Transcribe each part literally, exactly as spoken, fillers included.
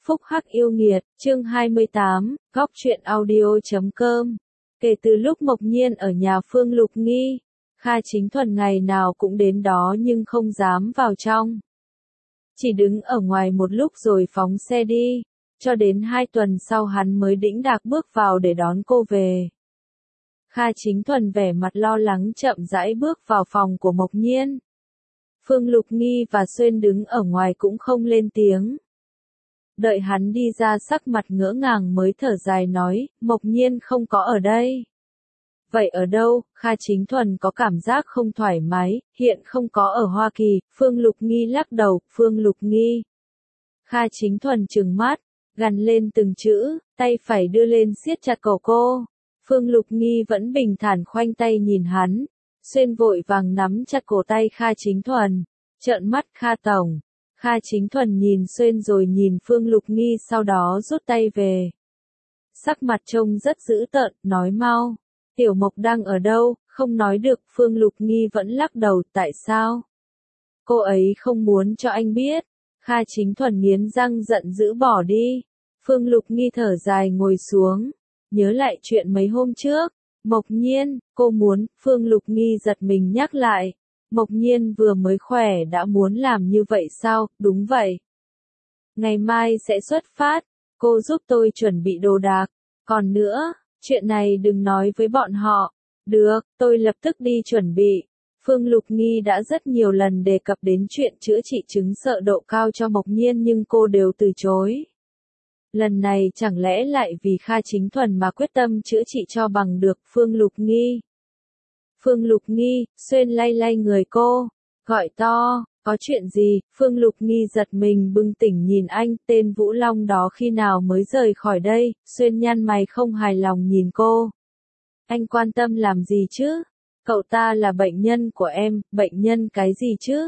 Phúc Hắc yêu nghiệt, chương hai mươi tám, góc truyện audio chấm com. Kể từ lúc Mộc Nhiên ở nhà Phương Lục Nghi, Kha Chính Thuần ngày nào cũng đến đó nhưng không dám vào trong. Chỉ đứng ở ngoài một lúc rồi phóng xe đi, cho đến hai tuần sau hắn mới đĩnh đạc bước vào để đón cô về. Kha Chính Thuần vẻ mặt lo lắng chậm rãi bước vào phòng của Mộc Nhiên. Phương Lục Nghi và Xuyên đứng ở ngoài cũng không lên tiếng. Đợi hắn đi ra sắc mặt ngỡ ngàng mới thở dài nói, Mộc Nhiên không có ở đây. Vậy ở đâu? Kha Chính Thuần có cảm giác không thoải mái, hiện không có ở Hoa Kỳ. Phương Lục Nghi lắc đầu, Phương Lục Nghi. Kha Chính Thuần trừng mắt, gằn lên từng chữ, tay phải đưa lên siết chặt cổ cô. Phương Lục Nghi vẫn bình thản khoanh tay nhìn hắn. Xuyên vội vàng nắm chặt cổ tay Kha Chính Thuần, trợn mắt Kha Tổng. Kha Chính Thuần nhìn Xuyên rồi nhìn Phương Lục Nghi sau đó rút tay về. Sắc mặt trông rất dữ tợn, nói mau. Tiểu Mộc đang ở đâu? Không nói được. Phương Lục Nghi vẫn lắc đầu, tại sao? Cô ấy không muốn cho anh biết. Kha Chính Thuần nghiến răng giận dữ bỏ đi. Phương Lục Nghi thở dài ngồi xuống, nhớ lại chuyện mấy hôm trước. Mộc Nhiên, cô muốn, Phương Lục Nghi giật mình nhắc lại. Mộc Nhiên vừa mới khỏe đã muốn làm như vậy sao? Đúng vậy. Ngày mai sẽ xuất phát, cô giúp tôi chuẩn bị đồ đạc. Còn nữa, chuyện này đừng nói với bọn họ. Được, tôi lập tức đi chuẩn bị. Phương Lục Nghi đã rất nhiều lần đề cập đến chuyện chữa trị chứng sợ độ cao cho Mộc Nhiên nhưng cô đều từ chối. Lần này chẳng lẽ lại vì Kha Chính Thuần mà quyết tâm chữa trị cho bằng được Phương Lục Nghi. Phương Lục Nghi, Xuyên lay lay người cô, gọi to, có chuyện gì? Phương Lục Nghi giật mình bừng tỉnh nhìn anh, tên Vũ Long đó khi nào mới rời khỏi đây? Xuyên nhăn mày không hài lòng nhìn cô. Anh quan tâm làm gì chứ? Cậu ta là bệnh nhân của em, bệnh nhân cái gì chứ?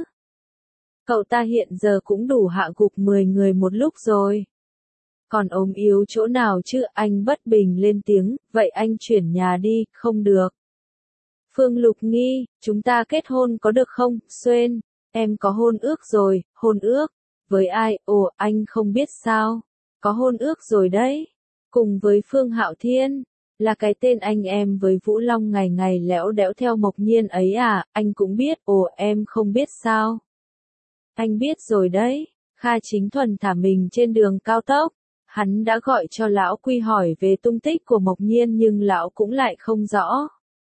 Cậu ta hiện giờ cũng đủ hạ gục mười người một lúc rồi. Còn ốm yếu chỗ nào chứ? Anh bất bình lên tiếng, vậy anh chuyển nhà đi, không được. Phương Lục Nghi, chúng ta kết hôn có được không? Xuyên, em có hôn ước rồi. Hôn ước? Với ai? Ồ, anh không biết sao? Có hôn ước rồi đấy. Cùng với Phương Hạo Thiên, là cái tên anh em với Vũ Long ngày ngày lẽo đẽo theo Mộc Nhiên ấy à? Anh cũng biết. Ồ, em không biết sao? Anh biết rồi đấy. Kha Chính Thuần thả mình trên đường cao tốc. Hắn đã gọi cho lão Quy hỏi về tung tích của Mộc Nhiên nhưng lão cũng lại không rõ.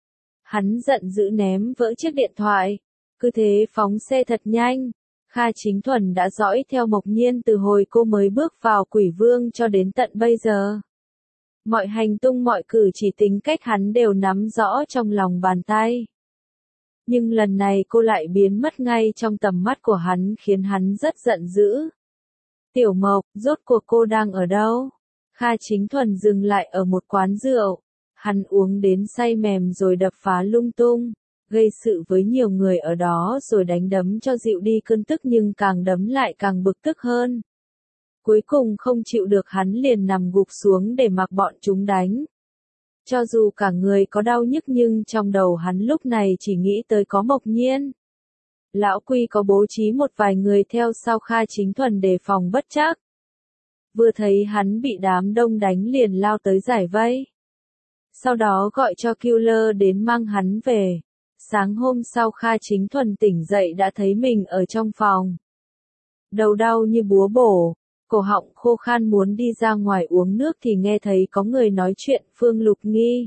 Hắn giận dữ ném vỡ chiếc điện thoại. Cứ thế phóng xe thật nhanh. Kha Chính Thuần đã dõi theo Mộc Nhiên từ hồi cô mới bước vào Quỷ Vương cho đến tận bây giờ. Mọi hành tung mọi cử chỉ tính cách hắn đều nắm rõ trong lòng bàn tay. Nhưng lần này cô lại biến mất ngay trong tầm mắt của hắn khiến hắn rất giận dữ. Tiểu Mộc, rốt cuộc cô đang ở đâu? Kha Chính Thuần dừng lại ở một quán rượu. Hắn uống đến say mềm rồi đập phá lung tung, gây sự với nhiều người ở đó rồi đánh đấm cho dịu đi cơn tức nhưng càng đấm lại càng bực tức hơn. Cuối cùng không chịu được hắn liền nằm gục xuống để mặc bọn chúng đánh. Cho dù cả người có đau nhức nhưng trong đầu hắn lúc này chỉ nghĩ tới có Mộc Nhiên. Lão Quy có bố trí một vài người theo sau Kha Chính Thuần đề phòng bất trắc. Vừa thấy hắn bị đám đông đánh liền lao tới giải vây. Sau đó gọi cho killer đến mang hắn về. Sáng hôm sau Kha Chính Thuần tỉnh dậy đã thấy mình ở trong phòng. Đầu đau như búa bổ, cổ họng khô khan muốn đi ra ngoài uống nước thì nghe thấy có người nói chuyện. Phương Lục Nghi.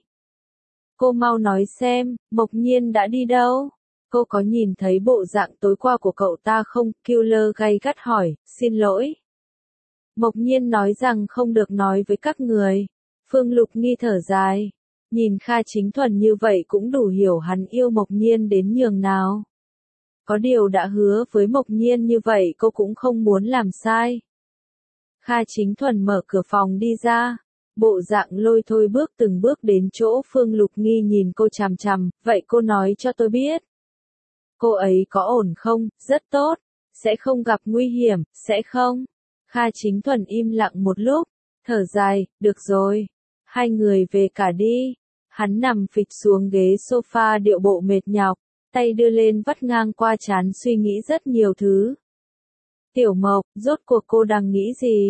Cô mau nói xem, Mộc Nhiên đã đi đâu? Cô có nhìn thấy bộ dạng tối qua của cậu ta không? Killer gay gắt hỏi, xin lỗi. Mộc Nhiên nói rằng không được nói với các người. Phương Lục Nghi thở dài. Nhìn Kha Chính Thuần như vậy cũng đủ hiểu hắn yêu Mộc Nhiên đến nhường nào. Có điều đã hứa với Mộc Nhiên như vậy cô cũng không muốn làm sai. Kha Chính Thuần mở cửa phòng đi ra. Bộ dạng lôi thôi bước từng bước đến chỗ Phương Lục Nghi nhìn cô chằm chằm, vậy cô nói cho tôi biết. Cô ấy có ổn không? Rất tốt. Sẽ không gặp nguy hiểm, sẽ không? Kha Chính Thuần im lặng một lúc, thở dài, được rồi. Hai người về cả đi. Hắn nằm phịch xuống ghế sofa điệu bộ mệt nhọc, tay đưa lên vắt ngang qua trán suy nghĩ rất nhiều thứ. Tiểu Mộc, rốt cuộc cô đang nghĩ gì?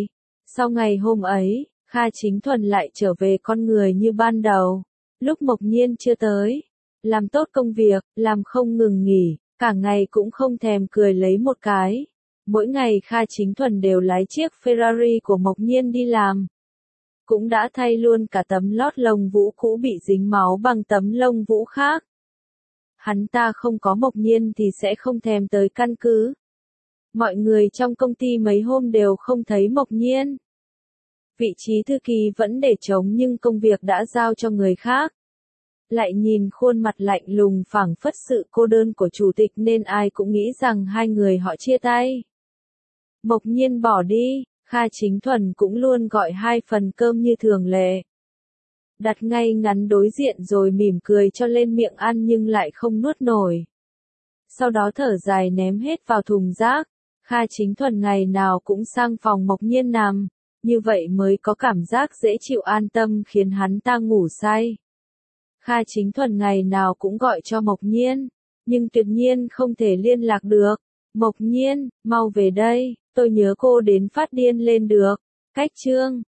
Sau ngày hôm ấy, Kha Chính Thuần lại trở về con người như ban đầu. Lúc Mộc Nhiên chưa tới, làm tốt công việc, làm không ngừng nghỉ, cả ngày cũng không thèm cười lấy một cái. Mỗi ngày Kha Chính Thuần đều lái chiếc Ferrari của Mộc Nhiên đi làm. Cũng đã thay luôn cả tấm lót lông vũ cũ bị dính máu bằng tấm lông vũ khác. Hắn ta không có Mộc Nhiên thì sẽ không thèm tới căn cứ. Mọi người trong công ty mấy hôm đều không thấy Mộc Nhiên. Vị trí thư ký vẫn để trống nhưng công việc đã giao cho người khác. Lại nhìn khuôn mặt lạnh lùng phảng phất sự cô đơn của chủ tịch nên ai cũng nghĩ rằng hai người họ chia tay. Mộc Nhiên bỏ đi, Kha Chính Thuần cũng luôn gọi hai phần cơm như thường lệ. Đặt ngay ngắn đối diện rồi mỉm cười cho lên miệng ăn nhưng lại không nuốt nổi. Sau đó thở dài ném hết vào thùng rác. Kha Chính Thuần ngày nào cũng sang phòng Mộc Nhiên nằm, như vậy mới có cảm giác dễ chịu an tâm khiến hắn ta ngủ say. Kha Chính Thuần ngày nào cũng gọi cho Mộc Nhiên, nhưng tuyệt nhiên không thể liên lạc được. Mộc Nhiên, mau về đây, tôi nhớ cô đến phát điên lên được. Cách chương